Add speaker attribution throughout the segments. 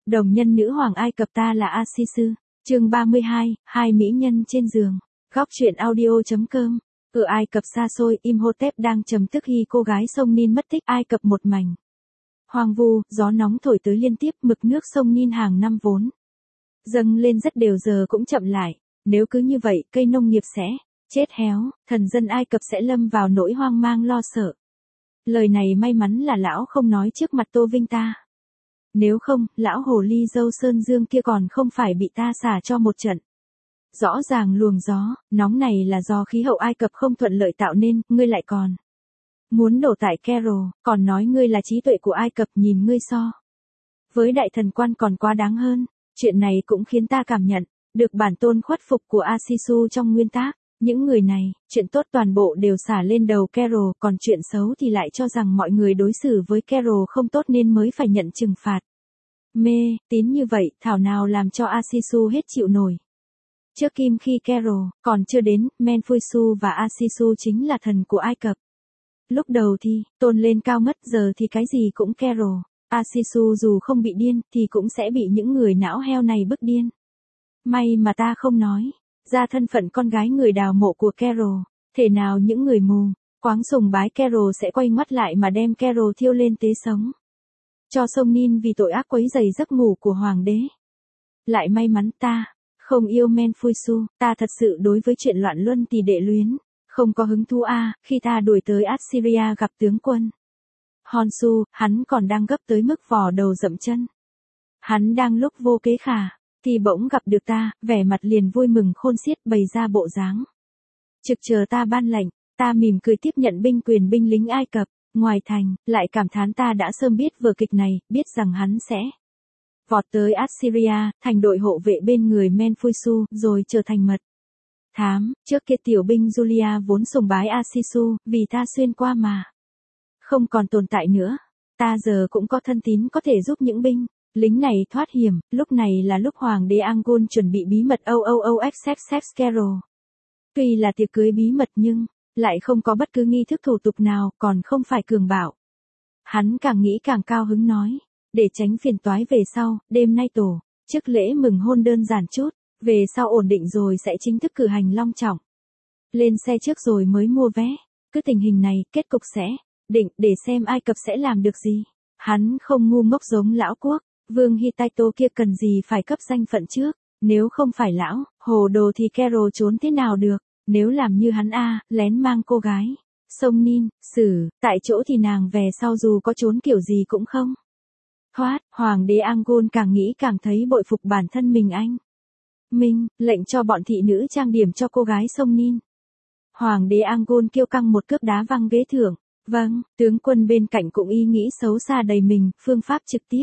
Speaker 1: Đồng nhân nữ hoàng Ai Cập ta là Asisu. Chương 32, hai mỹ nhân trên giường. Góc truyện audio.com. Ở Ai Cập xa xôi, Imhotep đang trầm tức khi cô gái sông Nin mất tích. Ai Cập một mảnh hoang vu, gió nóng thổi tới liên tiếp, mực nước sông Nin hàng năm vốn dâng lên rất đều giờ cũng chậm lại. Nếu cứ như vậy, cây nông nghiệp sẽ chết héo, thần dân Ai Cập sẽ lâm vào nỗi hoang mang lo sợ. Lời này may mắn là lão không nói trước mặt Tô Vinh ta. Nếu không, lão hồ ly dâu Sơn Dương kia còn không phải bị ta xả cho một trận. Rõ ràng luồng gió nóng này là do khí hậu Ai Cập không thuận lợi tạo nên, ngươi lại còn muốn đổ tại Cairo, còn nói ngươi là trí tuệ của Ai Cập, nhìn ngươi so với đại thần quan còn quá đáng hơn. Chuyện này cũng khiến ta cảm nhận được bản tôn khuất phục của Asisu trong nguyên tác. Những người này, chuyện tốt toàn bộ đều xả lên đầu Cairo, còn chuyện xấu thì lại cho rằng mọi người đối xử với Cairo không tốt nên mới phải nhận trừng phạt. Mê tín như vậy, thảo nào làm cho Asisu hết chịu nổi. Trước Kim khi Cairo còn chưa đến, Menfuisu và Asisu chính là thần của Ai Cập. Lúc đầu thì tôn lên cao mất, giờ thì cái gì cũng Cairo. Asisu dù không bị điên thì cũng sẽ bị những người não heo này bức điên. May mà ta không nói ra thân phận con gái người đào mộ của Cairo, thể nào những người mù quáng sùng bái Cairo sẽ quay ngoắt lại mà đem Cairo thiêu lên tế sống cho sông Nin vì tội ác quấy rầy giấc ngủ của hoàng đế. Lại may mắn ta không yêu Menfuisu, ta thật sự đối với chuyện loạn luân thì đệ luyến không có hứng thú khi ta đuổi tới Assyria gặp tướng quân Honsu, hắn còn đang gấp tới mức vò đầu dậm chân. Hắn đang lúc vô kế khả thì bỗng gặp được ta, vẻ mặt liền vui mừng khôn xiết, bày ra bộ dáng trực chờ ta ban lệnh. Ta mỉm cười tiếp nhận binh quyền binh lính Ai Cập. Ngoài thành, lại cảm thán ta đã sớm biết vở kịch này, biết rằng hắn sẽ vọt tới Assyria, thành đội hộ vệ bên người Menfuisu, rồi trở thành mật thám. Trước kia tiểu binh Julia vốn sùng bái Asisu, vì ta xuyên qua mà không còn tồn tại nữa. Ta giờ cũng có thân tín có thể giúp những binh lính này thoát hiểm. Lúc này là lúc hoàng đế Angul chuẩn bị bí mật accept Cairo. Tuy là tiệc cưới bí mật nhưng lại không có bất cứ nghi thức thủ tục nào, còn không phải cường bảo. Hắn càng nghĩ càng cao hứng nói, để tránh phiền toái về sau, đêm nay tổ chức lễ mừng hôn đơn giản chút, về sau ổn định rồi sẽ chính thức cử hành long trọng. Lên xe trước rồi mới mua vé. Cứ tình hình này, kết cục sẽ định để xem Ai Cập sẽ làm được gì. Hắn không ngu ngốc giống lão quốc vương Hittite kia, cần gì phải cấp danh phận trước. Nếu không phải lão hồ đồ thì Cairo trốn thế nào được. Nếu làm như hắn lén mang cô gái sông Nin xử tại chỗ thì nàng về sau dù có trốn kiểu gì cũng không thoát. Hoàng đế Angul càng nghĩ càng thấy bội phục bản thân mình. Minh lệnh cho bọn thị nữ trang điểm cho cô gái sông Nin. Hoàng đế Angul kiêu căng một cước đá văng ghế thưởng. Vâng, tướng quân bên cạnh cũng ý nghĩ xấu xa đầy mình, phương pháp trực tiếp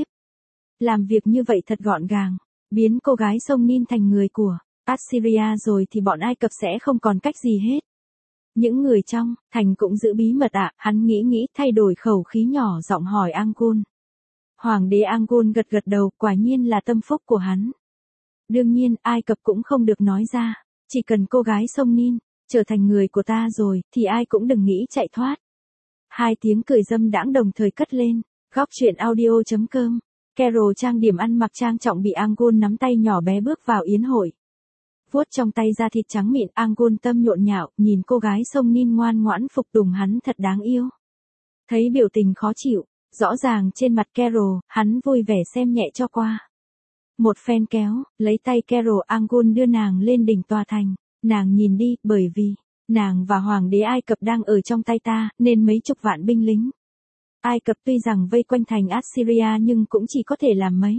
Speaker 1: làm việc như vậy thật gọn gàng, biến cô gái sông Nin thành người của Assyria rồi thì bọn Ai Cập sẽ không còn cách gì hết. Những người trong thành cũng giữ bí mật hắn nghĩ thay đổi khẩu khí nhỏ giọng hỏi Angul. Hoàng đế Angul gật gật đầu, quả nhiên là tâm phúc của hắn. Đương nhiên, Ai Cập cũng không được nói ra, chỉ cần cô gái sông Nin trở thành người của ta rồi thì ai cũng đừng nghĩ chạy thoát. Hai tiếng cười dâm đãng đồng thời cất lên. Góc truyện audio.com. Cairo trang điểm ăn mặc trang trọng bị Angul nắm tay nhỏ bé bước vào yến hội. Vuốt trong tay da thịt trắng mịn, Angul tâm nhộn nhạo, nhìn cô gái sông Nin ngoan ngoãn phục tùng hắn thật đáng yêu. Thấy biểu tình khó chịu rõ ràng trên mặt Cairo, hắn vui vẻ xem nhẹ cho qua. Một phen kéo lấy tay Cairo, Angul đưa nàng lên đỉnh tòa thành. Nàng nhìn đi, bởi vì nàng và hoàng đế Ai Cập đang ở trong tay ta, nên mấy chục vạn binh lính Ai Cập tuy rằng vây quanh thành Assyria nhưng cũng chỉ có thể làm mấy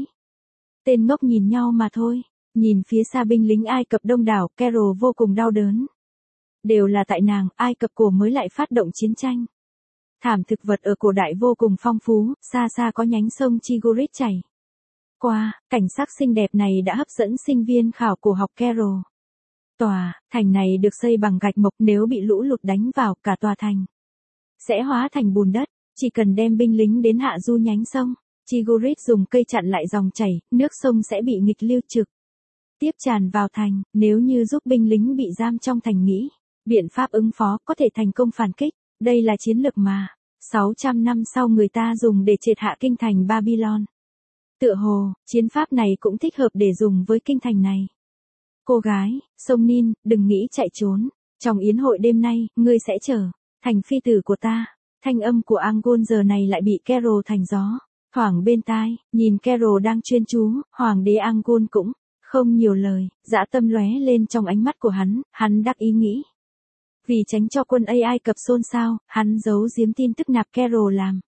Speaker 1: tên ngốc nhìn nhau mà thôi. Nhìn phía xa binh lính Ai Cập đông đảo, Cairo vô cùng đau đớn. Đều là tại nàng, Ai Cập cổ mới lại phát động chiến tranh. Thảm thực vật ở cổ đại vô cùng phong phú, xa xa có nhánh sông Tigris chảy qua, cảnh sắc xinh đẹp này đã hấp dẫn sinh viên khảo cổ học Cairo. Tòa thành này được xây bằng gạch mộc, nếu bị lũ lụt đánh vào, cả tòa thành sẽ hóa thành bùn đất. Chỉ cần đem binh lính đến hạ du nhánh sông Tigris dùng cây chặn lại dòng chảy, nước sông sẽ bị nghịch lưu trực tiếp tràn vào thành. Nếu như giúp binh lính bị giam trong thành nghĩ biện pháp ứng phó, có thể thành công phản kích. Đây là chiến lược mà 600 năm sau người ta dùng để triệt hạ kinh thành Babylon. Tựa hồ, chiến pháp này cũng thích hợp để dùng với kinh thành này. Cô gái, Sông Nin, đừng nghĩ chạy trốn. Trong yến hội đêm nay, ngươi sẽ trở thành phi tử của ta. Thanh âm của Angôn giờ này lại bị Carol thành gió thoảng bên tai, nhìn Carol đang chuyên chú, hoàng đế Angôn cũng không nhiều lời, dã tâm lóe lên trong ánh mắt của hắn đắc ý nghĩ. Vì tránh cho quân Ai Cập xôn xao, hắn giấu giếm tin tức nạp Carol làm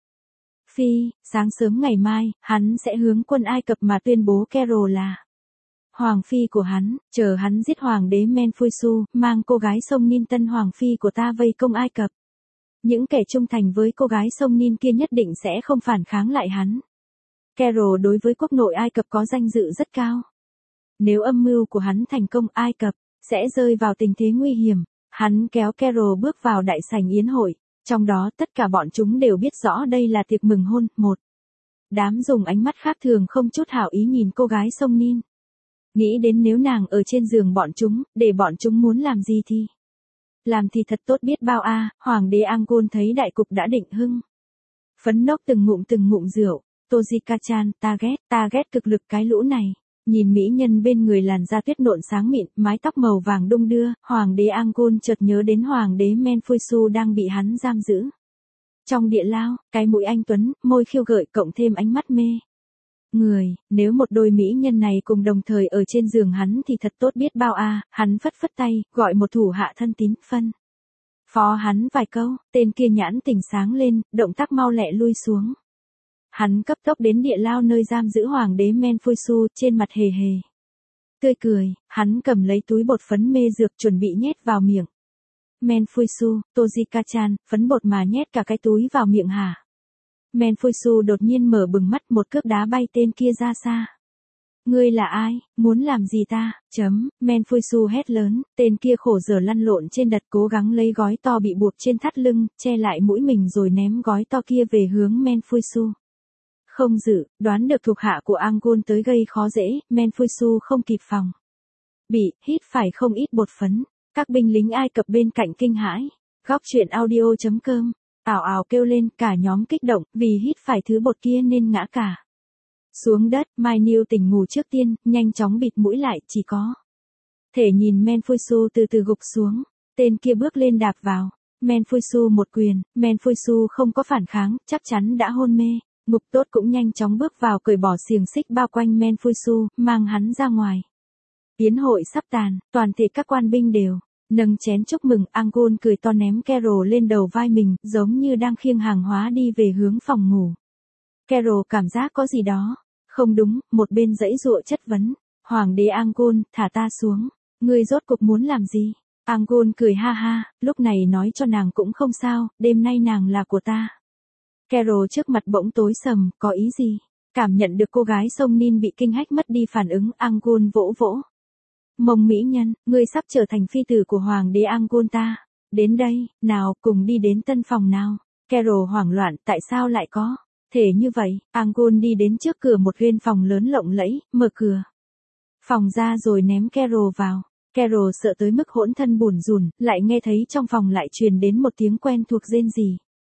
Speaker 1: phi, sáng sớm ngày mai, hắn sẽ hướng quân Ai Cập mà tuyên bố Carol là hoàng phi của hắn, chờ hắn giết hoàng đế Menfuisu, mang cô gái sông Nin tân hoàng phi của ta vây công Ai Cập. Những kẻ trung thành với cô gái sông Nin kia nhất định sẽ không phản kháng lại hắn. Carol đối với quốc nội Ai Cập có danh dự rất cao. Nếu âm mưu của hắn thành công, Ai Cập sẽ rơi vào tình thế nguy hiểm. Hắn kéo Carol bước vào đại sảnh yến hội, trong đó tất cả bọn chúng đều biết rõ đây là tiệc mừng hôn. Một đám dùng ánh mắt khác thường không chút hảo ý nhìn cô gái sông Nin. Nghĩ đến nếu nàng ở trên giường bọn chúng, để bọn chúng muốn làm gì thì làm thì thật tốt biết bao a. Hoàng đế Angôn thấy đại cục đã định hưng. Phấn nốc từng ngụm rượu, Tojika-chan, ta ghét cực lực cái lũ này. Nhìn mỹ nhân bên người làn da tuyết nộn sáng mịn, mái tóc màu vàng đung đưa, hoàng đế Angôn chợt nhớ đến hoàng đế Menfuisu đang bị hắn giam giữ. Trong địa lao, cái mũi anh tuấn, môi khiêu gợi cộng thêm ánh mắt mê người, nếu một đôi mỹ nhân này cùng đồng thời ở trên giường hắn thì thật tốt biết bao a. Hắn phất phất tay, gọi một thủ hạ thân tín, phân phó hắn vài câu, tên kia nhãn tỉnh sáng lên, động tác mau lẹ lui xuống. Hắn cấp tốc đến địa lao nơi giam giữ hoàng đế Menfuisu, trên mặt hề hề tươi cười, hắn cầm lấy túi bột phấn mê dược chuẩn bị nhét vào miệng. Menfuisu, Tojika-chan, phấn bột mà nhét cả cái túi vào miệng hả? Menfuisu đột nhiên mở bừng mắt, một cước đá bay tên kia ra xa. Ngươi là ai, muốn làm gì ta? Menfuisu hét lớn, tên kia khổ sở lăn lộn trên đất cố gắng lấy gói to bị buộc trên thắt lưng, che lại mũi mình rồi ném gói to kia về hướng Menfuisu. Không dự, đoán được thuộc hạ của Angôn tới gây khó dễ, Menfuisu không kịp phòng bị, hít phải không ít bột phấn. Các binh lính Ai Cập bên cạnh kinh hãi. Góc truyện audio.com ào ào kêu lên, cả nhóm kích động, vì hít phải thứ bột kia nên ngã cả xuống đất. Mai Niu tỉnh ngủ trước tiên, nhanh chóng bịt mũi lại, chỉ có thể nhìn Menfuisu từ từ gục xuống. Tên kia bước lên đạp vào Menfuisu một quyền, Menfuisu không có phản kháng, chắc chắn đã hôn mê. Ngục tốt cũng nhanh chóng bước vào cởi bỏ xiềng xích bao quanh Menfuisu, mang hắn ra ngoài. Yến hội sắp tàn, toàn thể các quan binh đều nâng chén chúc mừng. Angôn cười to ném Carol lên đầu vai mình, giống như đang khiêng hàng hóa đi về hướng phòng ngủ. Carol cảm giác có gì đó không đúng, một bên giãy giụa chất vấn. Hoàng đế Angôn, thả ta xuống. Ngươi rốt cuộc muốn làm gì? Angôn cười ha ha, lúc này nói cho nàng cũng không sao, đêm nay nàng là của ta. Carol trước mặt bỗng tối sầm, có ý gì? Cảm nhận được cô gái sông Nin bị kinh hách mất đi phản ứng, Angôn vỗ vỗ mông mỹ nhân, ngươi sắp trở thành phi tử của hoàng đế Angôn ta. Đến đây, nào, cùng đi đến tân phòng nào. Carol hoảng loạn, tại sao lại có thể như vậy? Angôn đi đến trước cửa một gian phòng lớn lộng lẫy, mở cửa phòng ra rồi ném Carol vào. Carol sợ tới mức hỗn thân bủn rủn, lại nghe thấy trong phòng lại truyền đến một tiếng quen thuộc rên rỉ.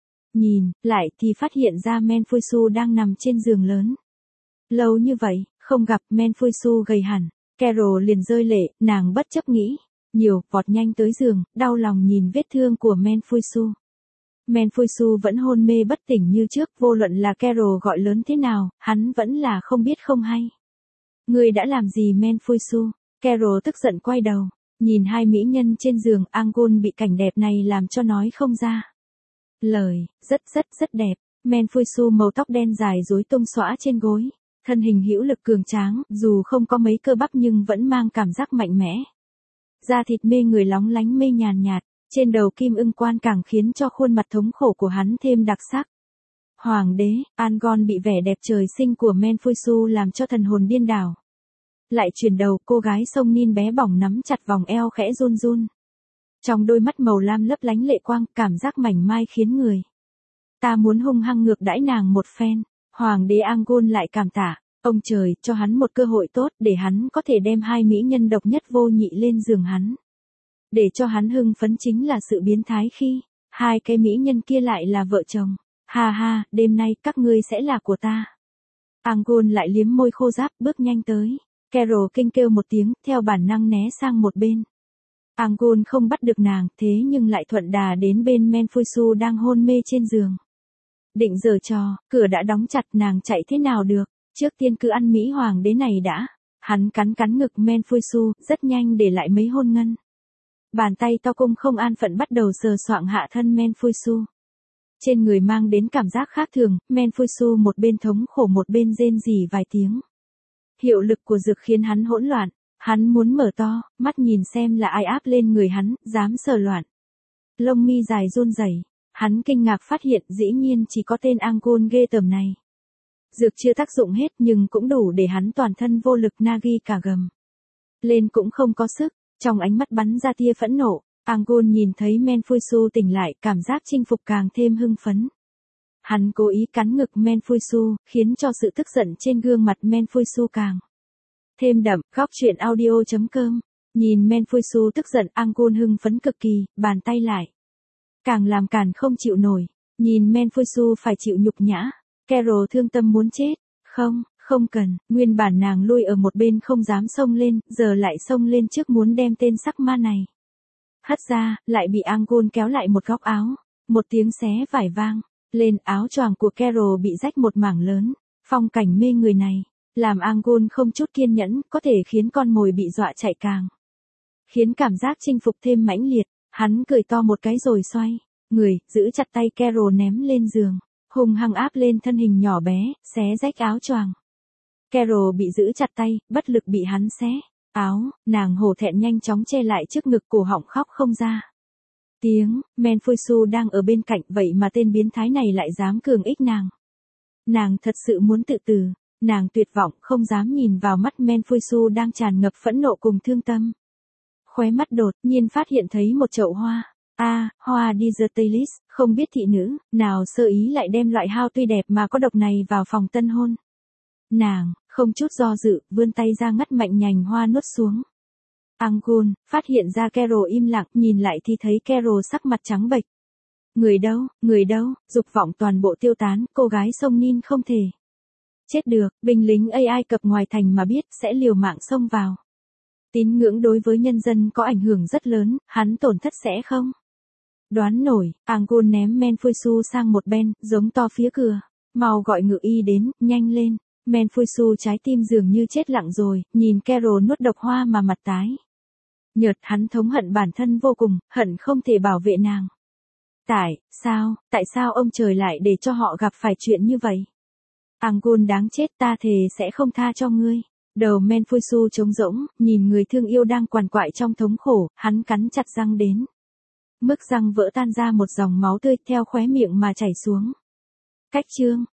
Speaker 1: Nhìn lại thì phát hiện ra Menfuisu đang nằm trên giường lớn. Lâu như vậy, không gặp, Menfuisu gầy hẳn. Carol liền rơi lệ, nàng bất chấp nghĩ nhiều, vọt nhanh tới giường, đau lòng nhìn vết thương của Menfuisu. Menfuisu vẫn hôn mê bất tỉnh như trước, vô luận là Carol gọi lớn thế nào, hắn vẫn là không biết không hay. Ngươi đã làm gì Menfuisu? Carol tức giận quay đầu, nhìn hai mỹ nhân trên giường. Angôn bị cảnh đẹp này làm cho nói không ra lời, rất đẹp. Menfuisu màu tóc đen dài rối tung xõa trên gối. Thân hình hữu lực cường tráng, dù không có mấy cơ bắp nhưng vẫn mang cảm giác mạnh mẽ. Da thịt mê người lóng lánh mê nhàn nhạt, trên đầu kim ưng quan càng khiến cho khuôn mặt thống khổ của hắn thêm đặc sắc. Hoàng đế, Angôn bị vẻ đẹp trời sinh của Menfuisu làm cho thần hồn điên đảo. Lại chuyển đầu, cô gái sông Nin bé bỏng nắm chặt vòng eo khẽ run run. Trong đôi mắt màu lam lấp lánh lệ quang, cảm giác mảnh mai khiến người ta muốn hung hăng ngược đãi nàng một phen. Hoàng đế Angôn lại cảm tạ, ông trời cho hắn một cơ hội tốt để hắn có thể đem hai mỹ nhân độc nhất vô nhị lên giường hắn. Để cho hắn hưng phấn chính là sự biến thái khi hai cái mỹ nhân kia lại là vợ chồng. Ha ha, đêm nay các ngươi sẽ là của ta. Anggun lại liếm môi khô ráp bước nhanh tới. Carol kinh kêu một tiếng, theo bản năng né sang một bên. Anggun không bắt được nàng, thế nhưng lại thuận đà đến bên Menfusu đang hôn mê trên giường. Định giở trò, cửa đã đóng chặt, nàng chạy thế nào được, trước tiên cứ ăn Mỹ Hoàng đế này đã. Hắn cắn cắn ngực Menfusu, rất nhanh để lại mấy hôn ngân. Bàn tay to cung không an phận bắt đầu sờ soạng hạ thân Menfusu. Trên người mang đến cảm giác khác thường, Menfusu một bên thống khổ một bên rên rỉ vài tiếng. Hiệu lực của dược khiến hắn hỗn loạn, hắn muốn mở to, mắt nhìn xem là ai áp lên người hắn, dám sờ loạn. Lông mi dài run rẩy, hắn kinh ngạc phát hiện dĩ nhiên chỉ có tên Anggun ghê tởm này. Dược chưa tác dụng hết nhưng cũng đủ để hắn toàn thân vô lực nagi cả gầm. Lên cũng không có sức, trong ánh mắt bắn ra tia phẫn nộ, Anggun nhìn thấy Menfusu tỉnh lại, cảm giác chinh phục càng thêm hưng phấn. Hắn cố ý cắn ngực Menfusu, khiến cho sự tức giận trên gương mặt Menfusu càng thêm đậm. Góc truyện audio.com. Nhìn Menfusu tức giận, Anggun hưng phấn cực kỳ, bàn tay lại càng làm càng không chịu nổi. Nhìn Menfusu phải chịu nhục nhã, Carol thương tâm muốn chết. Không cần, nguyên bản nàng lui ở một bên không dám xông lên, giờ lại xông lên trước muốn đem tên sắc ma này hất ra, lại bị Anggun kéo lại một góc áo. Một tiếng xé vải vang lên, áo choàng của Carol bị rách một mảng lớn. Phong cảnh mê người này làm Anggun không chút kiên nhẫn, có thể khiến con mồi bị dọa chạy càng khiến cảm giác chinh phục thêm mãnh liệt. Hắn cười to một cái rồi xoay người, giữ chặt tay Carol ném lên giường, hung hăng áp lên thân hình nhỏ bé, xé rách áo choàng. Carol bị giữ chặt tay, bất lực bị hắn xé áo, nàng hổ thẹn nhanh chóng che lại trước ngực, cổ họng khóc không ra tiếng. Menfusu đang ở bên cạnh, vậy mà tên biến thái này lại dám cường ích nàng. Nàng thật sự muốn tự tử, nàng tuyệt vọng không dám nhìn vào mắt Menfusu đang tràn ngập phẫn nộ cùng thương tâm. Khóe mắt đột nhiên phát hiện thấy một chậu hoa. Hoa Digitalis, không biết thị nữ nào sơ ý lại đem loại hao tuy đẹp mà có độc này vào phòng tân hôn. Nàng không chút do dự, vươn tay ra ngắt mạnh nhành hoa nuốt xuống. Anggun phát hiện ra Carol im lặng, nhìn lại thì thấy Carol sắc mặt trắng bệch. Người đâu, dục vọng toàn bộ tiêu tán, cô gái sông Nin không thể chết được. Binh lính Ai Cập ngoài thành mà biết sẽ liều mạng xông vào. Tín ngưỡng đối với nhân dân có ảnh hưởng rất lớn, hắn tổn thất sẽ không đoán nổi. Anggun ném Menfusu sang một bên, giống to phía cửa. Mau gọi ngự y đến, nhanh lên. Menfusu trái tim dường như chết lặng rồi, nhìn Carol nuốt độc hoa mà mặt tái nhợt, hắn thống hận bản thân vô cùng, hận không thể bảo vệ nàng. Tại sao ông trời lại để cho họ gặp phải chuyện như vậy? Anggun đáng chết, ta thề sẽ không tha cho ngươi. Đầu Menfusu trống rỗng, nhìn người thương yêu đang quằn quại trong thống khổ, hắn cắn chặt răng đến mức răng vỡ tan ra một dòng máu tươi theo khóe miệng mà chảy xuống. Cách chương